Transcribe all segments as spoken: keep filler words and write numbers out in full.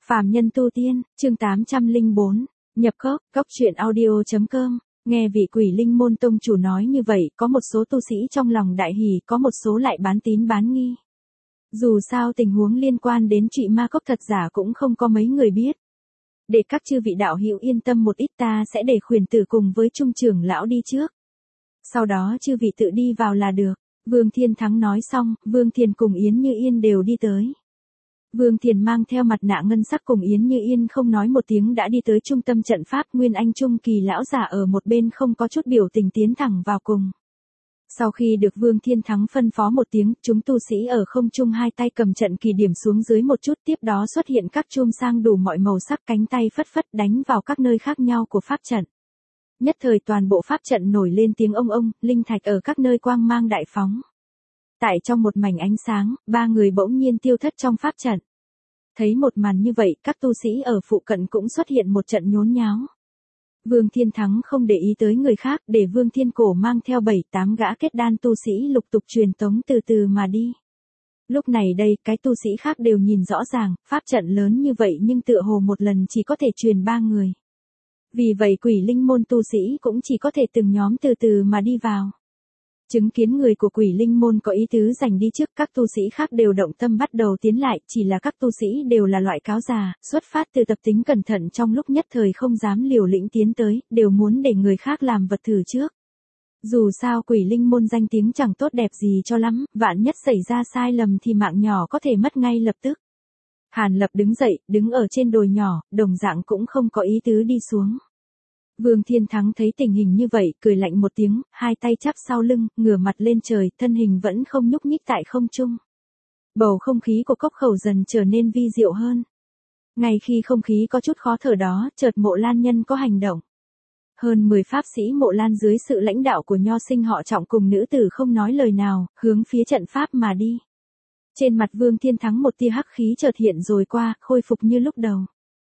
Phàm nhân tu tiên, chương tám trăm lẻ bốn, nhập cốc, cốc truyện audio chấm com. Nghe vị Quỷ Linh môn tông chủ nói như vậy, có một số tu sĩ trong lòng đại hỉ, có một số lại bán tín bán nghi. Dù sao tình huống liên quan đến Trụy Ma Cốc thật giả cũng không có mấy người biết. Để các chư vị đạo hữu yên tâm một ít, ta sẽ để khuyển tử cùng với trung trưởng lão đi trước. Sau đó chư vị tự đi vào là được. Vương Thiên Thắng nói xong, Vương Thiền cùng Yến Như Yên đều đi tới. Vương Thiền mang theo mặt nạ ngân sắc cùng Yến Như Yên không nói một tiếng đã đi tới trung tâm trận pháp. Nguyên Anh Trung Kỳ lão giả ở một bên không có chút biểu tình tiến thẳng vào cùng. Sau khi được Vương Thiên Thắng phân phó một tiếng, chúng tu sĩ ở không trung hai tay cầm trận kỳ điểm xuống dưới một chút, tiếp đó xuất hiện các chum sang đủ mọi màu sắc, cánh tay phất phất đánh vào các nơi khác nhau của pháp trận. Nhất thời toàn bộ pháp trận nổi lên tiếng ông ông, linh thạch ở các nơi quang mang đại phóng. Tại trong một mảnh ánh sáng, ba người bỗng nhiên tiêu thất trong pháp trận. Thấy một màn như vậy, các tu sĩ ở phụ cận cũng xuất hiện một trận nhốn nháo. Vương Thiên Thắng không để ý tới người khác, để Vương Thiên Cổ mang theo bảy tám gã kết đan tu sĩ lục tục truyền tống từ từ mà đi. Lúc này đây, cái tu sĩ khác đều nhìn rõ ràng, pháp trận lớn như vậy nhưng tựa hồ một lần chỉ có thể truyền ba người. Vì vậy Quỷ Linh môn tu sĩ cũng chỉ có thể từng nhóm từ từ mà đi vào. Chứng kiến người của Quỷ Linh môn có ý tứ giành đi trước, các tu sĩ khác đều động tâm bắt đầu tiến lại, chỉ là các tu sĩ đều là loại cáo già, xuất phát từ tập tính cẩn thận trong lúc nhất thời không dám liều lĩnh tiến tới, đều muốn để người khác làm vật thử trước. Dù sao Quỷ Linh môn danh tiếng chẳng tốt đẹp gì cho lắm, vạn nhất xảy ra sai lầm thì mạng nhỏ có thể mất ngay lập tức. Hàn Lập đứng dậy, đứng ở trên đồi nhỏ, đồng dạng cũng không có ý tứ đi xuống. Vương Thiên Thắng thấy tình hình như vậy, cười lạnh một tiếng, hai tay chắp sau lưng, ngửa mặt lên trời, thân hình vẫn không nhúc nhích tại không trung. Bầu không khí của cốc khẩu dần trở nên vi diệu hơn. Ngay khi không khí có chút khó thở đó, chợt Mộ Lan Nhân có hành động. Hơn mười pháp sĩ Mộ Lan dưới sự lãnh đạo của nho sinh họ Trọng cùng nữ tử không nói lời nào, hướng phía trận pháp mà đi. Trên mặt Vương Thiên Thắng một tia hắc khí chợt hiện rồi qua, khôi phục như lúc đầu.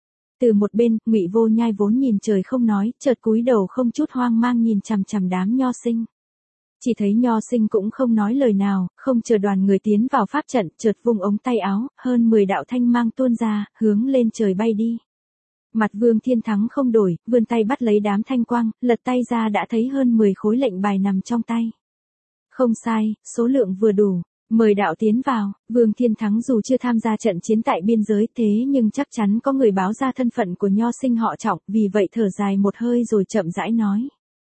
Từ một bên, Ngụy Vô Nhai vốn nhìn trời không nói, chợt cúi đầu không chút hoang mang nhìn chằm chằm đám nho sinh. Chỉ thấy nho sinh cũng không nói lời nào, không chờ đoàn người tiến vào pháp trận, chợt vung ống tay áo, hơn mười đạo thanh mang tuôn ra, hướng lên trời bay đi. Mặt Vương Thiên Thắng không đổi, vươn tay bắt lấy đám thanh quang, lật tay ra đã thấy hơn mười khối lệnh bài nằm trong tay. Không sai, số lượng vừa đủ. Mời đạo tiến vào. Vương Thiên Thắng dù chưa tham gia trận chiến tại biên giới thế nhưng chắc chắn có người báo ra thân phận của nho sinh họ Trọng, vì vậy thở dài một hơi rồi chậm rãi nói.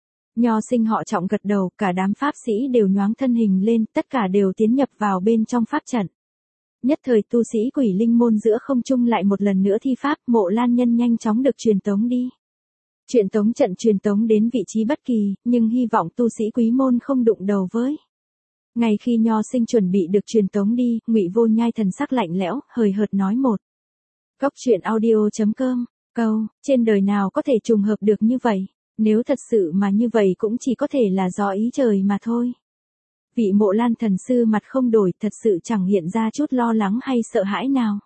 Nho sinh họ Trọng gật đầu, cả đám pháp sĩ đều nhoáng thân hình lên, tất cả đều tiến nhập vào bên trong pháp trận. Nhất thời tu sĩ Quỷ Linh môn giữa không trung lại một lần nữa thi pháp, Mộ Lan Nhân nhanh chóng được truyền tống đi. Truyền tống trận truyền tống đến vị trí bất kỳ, nhưng hy vọng tu sĩ Quý môn không đụng đầu với. Ngay khi nho sinh chuẩn bị được truyền tống đi, Ngụy Vô Nhai thần sắc lạnh lẽo, hời hợt nói một. Cốc truyện audio chấm com, câu, trên đời nào có thể trùng hợp được như vậy, nếu thật sự mà như vậy cũng chỉ có thể là do ý trời mà thôi. Vị Mộ Lan thần sư mặt không đổi, thật sự chẳng hiện ra chút lo lắng hay sợ hãi nào.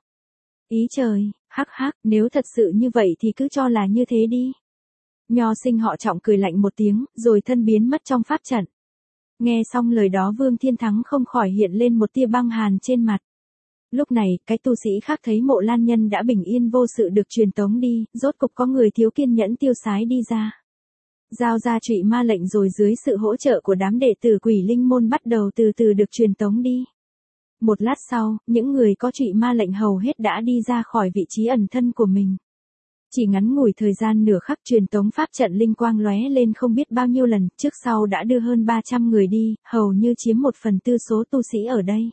Ý trời, hắc hắc, nếu thật sự như vậy thì cứ cho là như thế đi. Nho sinh họ Trọng cười lạnh một tiếng, rồi thân biến mất trong pháp trận. Nghe xong lời đó Vương Thiên Thắng không khỏi hiện lên một tia băng hàn trên mặt. Lúc này, cái tu sĩ khác thấy Mộ Lan Nhân đã bình yên vô sự được truyền tống đi, rốt cục có người thiếu kiên nhẫn tiêu sái đi ra. Giao ra Trụy Ma lệnh rồi dưới sự hỗ trợ của đám đệ tử Quỷ Linh môn bắt đầu từ từ được truyền tống đi. Một lát sau, những người có Trụy Ma lệnh hầu hết đã đi ra khỏi vị trí ẩn thân của mình. Chỉ ngắn ngủi thời gian nửa khắc truyền tống pháp trận linh quang lóe lên không biết bao nhiêu lần, trước sau đã đưa hơn ba trăm người đi, hầu như chiếm một phần tư số tu sĩ ở đây.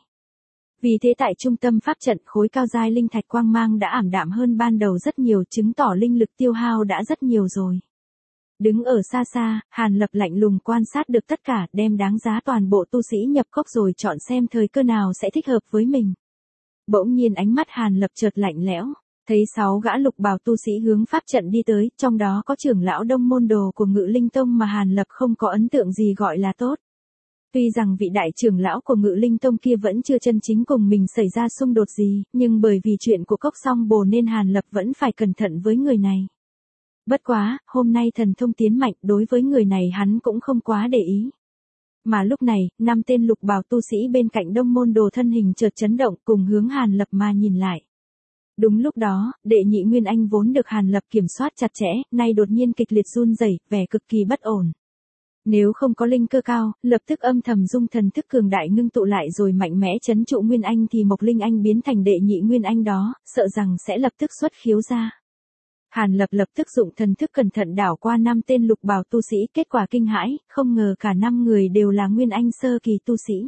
Vì thế tại trung tâm pháp trận khối cao giai linh thạch quang mang đã ảm đạm hơn ban đầu rất nhiều, chứng tỏ linh lực tiêu hao đã rất nhiều rồi. Đứng ở xa xa, Hàn Lập lạnh lùng quan sát được tất cả, đem đáng giá toàn bộ tu sĩ nhập cốc rồi chọn xem thời cơ nào sẽ thích hợp với mình. Bỗng nhiên ánh mắt Hàn Lập chợt lạnh lẽo. Thấy sáu gã lục bào tu sĩ hướng pháp trận đi tới, trong đó có trưởng lão Đông môn đồ của Ngự Linh Tông mà Hàn Lập không có ấn tượng gì gọi là tốt. Tuy rằng vị đại trưởng lão của Ngự Linh Tông kia vẫn chưa chân chính cùng mình xảy ra xung đột gì, nhưng bởi vì chuyện của cốc song bồ nên Hàn Lập vẫn phải cẩn thận với người này. Bất quá, hôm nay thần thông tiến mạnh, đối với người này hắn cũng không quá để ý. Mà lúc này, năm tên lục bào tu sĩ bên cạnh Đông môn đồ thân hình chợt chấn động cùng hướng Hàn Lập mà nhìn lại. Đúng lúc đó, đệ nhị Nguyên Anh vốn được Hàn Lập kiểm soát chặt chẽ, nay đột nhiên kịch liệt run rẩy, vẻ cực kỳ bất ổn. Nếu không có linh cơ cao, lập tức âm thầm dung thần thức cường đại ngưng tụ lại rồi mạnh mẽ chấn trụ Nguyên Anh thì Mộc Linh Anh biến thành đệ nhị Nguyên Anh đó, sợ rằng sẽ lập tức xuất khiếu ra. Hàn Lập lập tức dụng thần thức cẩn thận đảo qua năm tên lục bào tu sĩ, kết quả kinh hãi, không ngờ cả năm người đều là Nguyên Anh sơ kỳ tu sĩ.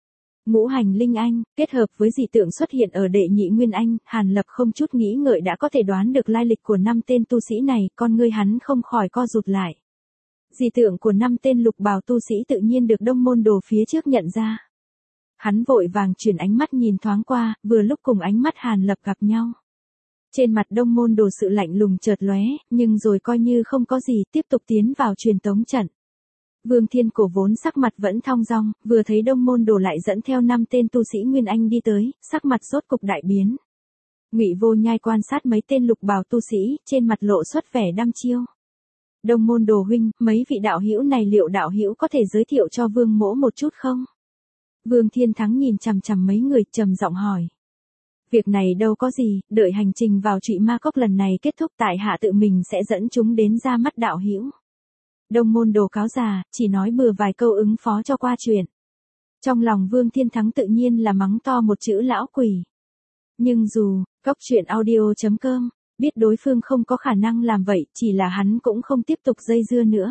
Ngũ hành linh anh, kết hợp với dị tượng xuất hiện ở đệ nhị Nguyên Anh, Hàn Lập không chút nghĩ ngợi đã có thể đoán được lai lịch của năm tên tu sĩ này, con ngươi hắn không khỏi co rụt lại. Dị tượng của năm tên lục bào tu sĩ tự nhiên được Đông Môn Đồ phía trước nhận ra. Hắn vội vàng chuyển ánh mắt nhìn thoáng qua, vừa lúc cùng ánh mắt Hàn Lập gặp nhau. Trên mặt Đông Môn Đồ sự lạnh lùng chợt lóe, nhưng rồi coi như không có gì, tiếp tục tiến vào truyền tống trận. Vương Thiên Cổ vốn sắc mặt vẫn thong dong, vừa thấy Đông Môn Đồ lại dẫn theo năm tên tu sĩ Nguyên Anh đi tới, sắc mặt rốt cục đại biến. Ngụy Vô Nhai quan sát mấy tên lục bào tu sĩ, trên mặt lộ xuất vẻ đăm chiêu. Đông Môn Đồ huynh, mấy vị đạo hữu này liệu đạo hữu có thể giới thiệu cho Vương mỗ một chút không? Vương Thiên Thắng nhìn chằm chằm mấy người, trầm giọng hỏi. Việc này đâu có gì, đợi hành trình vào Trụy Ma Cốc lần này kết thúc tại hạ tự mình sẽ dẫn chúng đến ra mắt đạo hữu. Đông Môn Đồ cáo già, chỉ nói bừa vài câu ứng phó cho qua chuyện. Trong lòng Vương Thiên Thắng tự nhiên là mắng to một chữ lão quỷ. Nhưng dù, Cốc Truyện Audio chấm com, biết đối phương không có khả năng làm vậy, chỉ là hắn cũng không tiếp tục dây dưa nữa.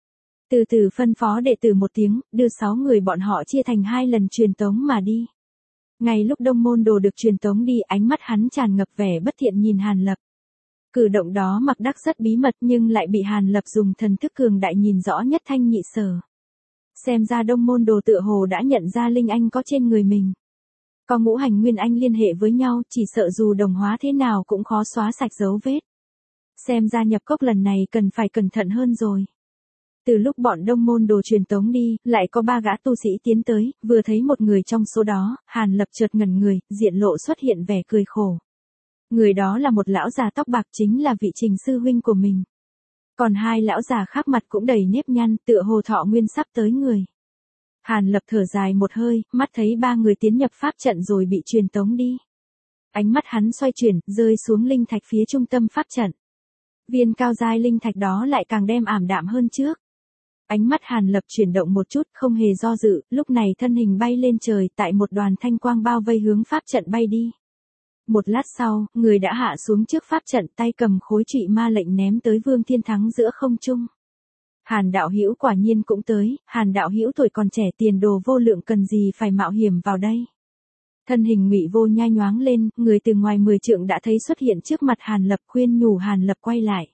Từ từ phân phó đệ tử một tiếng, đưa sáu người bọn họ chia thành hai lần truyền tống mà đi. Ngay lúc Đông Môn Đồ được truyền tống đi, ánh mắt hắn tràn ngập vẻ bất thiện nhìn Hàn Lập. Cử động đó mặc đắc rất bí mật nhưng lại bị Hàn Lập dùng thần thức cường đại nhìn rõ nhất thanh nhị sở. Xem ra Đông Môn Đồ tựa hồ đã nhận ra linh anh có trên người mình. Có ngũ hành nguyên anh liên hệ với nhau, chỉ sợ dù đồng hóa thế nào cũng khó xóa sạch dấu vết. Xem ra nhập cốc lần này cần phải cẩn thận hơn rồi. Từ lúc bọn Đông Môn Đồ truyền tống đi, lại có ba gã tu sĩ tiến tới, vừa thấy một người trong số đó, Hàn Lập chợt ngẩn người, diện lộ xuất hiện vẻ cười khổ. Người đó là một lão già tóc bạc, chính là vị Trình sư huynh của mình. Còn hai lão già khác mặt cũng đầy nếp nhăn, tựa hồ thọ nguyên sắp tới người. Hàn Lập thở dài một hơi, mắt thấy ba người tiến nhập pháp trận rồi bị truyền tống đi. Ánh mắt hắn xoay chuyển, rơi xuống linh thạch phía trung tâm pháp trận. Viên cao giai linh thạch đó lại càng đem ảm đạm hơn trước. Ánh mắt Hàn Lập chuyển động một chút, không hề do dự, lúc này thân hình bay lên trời, tại một đoàn thanh quang bao vây hướng pháp trận bay đi. Một lát sau, người đã hạ xuống trước pháp trận, tay cầm khối Trụy Ma lệnh ném tới Vương Thiên Thắng giữa không trung. Hàn đạo hữu quả nhiên cũng tới, Hàn đạo hữu tuổi còn trẻ, tiền đồ vô lượng, cần gì phải mạo hiểm vào đây. Thân hình Ngụy Vô Nhai nhoáng lên, người từ ngoài mười trượng đã thấy xuất hiện trước mặt Hàn Lập, khuyên nhủ Hàn Lập quay lại.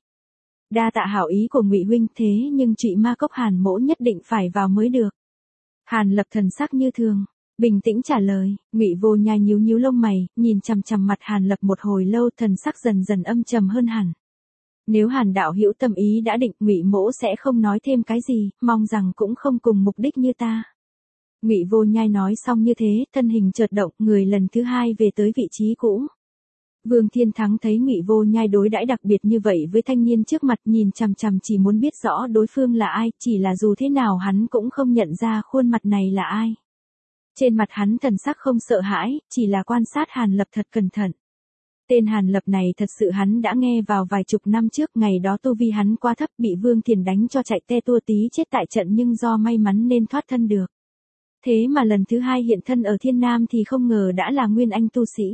Đa tạ hảo ý của Ngụy huynh, thế nhưng Trụy Ma Cốc Hàn mỗ nhất định phải vào mới được. Hàn Lập thần sắc như thường, bình tĩnh trả lời. Ngụy Vô Nhai nhíu nhíu lông mày, nhìn chằm chằm mặt Hàn Lập một hồi lâu, thần sắc dần dần âm trầm hơn hẳn. Nếu Hàn đạo hữu tâm ý đã định, Ngụy mỗ sẽ không nói thêm cái gì, mong rằng cũng không cùng mục đích như ta. Ngụy Vô Nhai nói xong như thế, thân hình chợt động, người lần thứ hai về tới vị trí cũ. Vương Thiên Thắng thấy Ngụy Vô Nhai đối đãi đặc biệt như vậy với thanh niên trước mặt, nhìn chằm chằm chỉ muốn biết rõ đối phương là ai, chỉ là dù thế nào hắn cũng không nhận ra khuôn mặt này là ai. Trên mặt hắn thần sắc không sợ hãi, chỉ là quan sát Hàn Lập thật cẩn thận. Tên Hàn Lập này thật sự hắn đã nghe vào vài chục năm trước, ngày đó tu vi hắn quá thấp, bị Vương Thiền đánh cho chạy te tua tí chết tại trận, nhưng do may mắn nên thoát thân được. Thế mà lần thứ hai hiện thân ở Thiên Nam thì không ngờ đã là nguyên anh tu sĩ.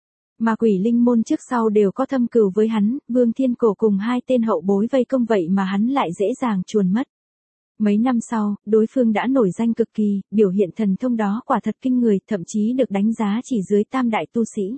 Mà Quỷ Linh môn trước sau đều có thâm cừu với hắn, Vương Thiên Cổ cùng hai tên hậu bối vây công, vậy mà hắn lại dễ dàng chuồn mất. Mấy năm sau, đối phương đã nổi danh cực kỳ, biểu hiện thần thông đó quả thật kinh người, thậm chí được đánh giá chỉ dưới tam đại tu sĩ.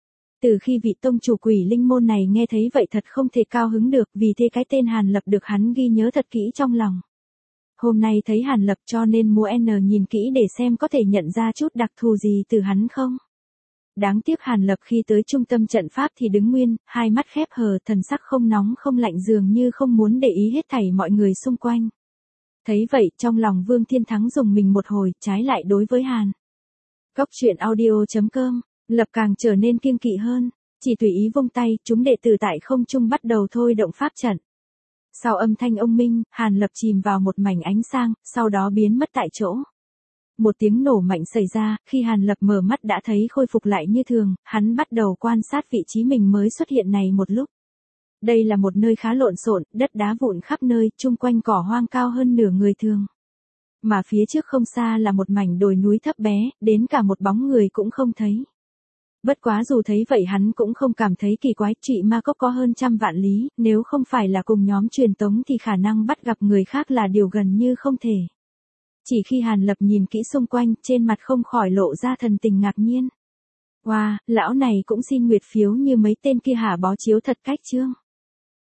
Từ khi vị tông chủ Quỷ Linh môn này nghe thấy vậy thật không thể cao hứng được, vì thế cái tên Hàn Lập được hắn ghi nhớ thật kỹ trong lòng. Hôm nay thấy Hàn Lập cho nên mua N nhìn kỹ để xem có thể nhận ra chút đặc thù gì từ hắn không. Đáng tiếc Hàn Lập khi tới trung tâm trận pháp thì đứng nguyên, hai mắt khép hờ, thần sắc không nóng không lạnh, dường như không muốn để ý hết thảy mọi người xung quanh. Thấy vậy, trong lòng Vương Thiên Thắng dùng mình một hồi, trái lại đối với Hàn Cốc Truyện Audio chấm com, Lập càng trở nên kiêng kỵ hơn, chỉ tùy ý vung tay, chúng đệ tử tại không trung bắt đầu thôi động pháp trận. Sau âm thanh ông minh, Hàn Lập chìm vào một mảnh ánh sáng, sau đó biến mất tại chỗ. một tiếng nổ mạnh xảy ra, khi Hàn Lập mở mắt đã thấy khôi phục lại như thường, hắn bắt đầu quan sát vị trí mình mới xuất hiện này một lúc. Đây là một nơi khá lộn xộn, đất đá vụn khắp nơi, chung quanh cỏ hoang cao hơn nửa người thường. Mà phía trước không xa là một mảnh đồi núi thấp bé, đến cả một bóng người cũng không thấy. Bất quá dù thấy vậy hắn cũng không cảm thấy kỳ quái, Trụy Ma Cốc có hơn trăm vạn lý, nếu không phải là cùng nhóm truyền tống thì khả năng bắt gặp người khác là điều gần như không thể. Chỉ khi Hàn Lập nhìn kỹ xung quanh, trên mặt không khỏi lộ ra thần tình ngạc nhiên. Wow, lão này cũng xin nguyệt phiếu như mấy tên kia hả, bó chiếu thật cách trương.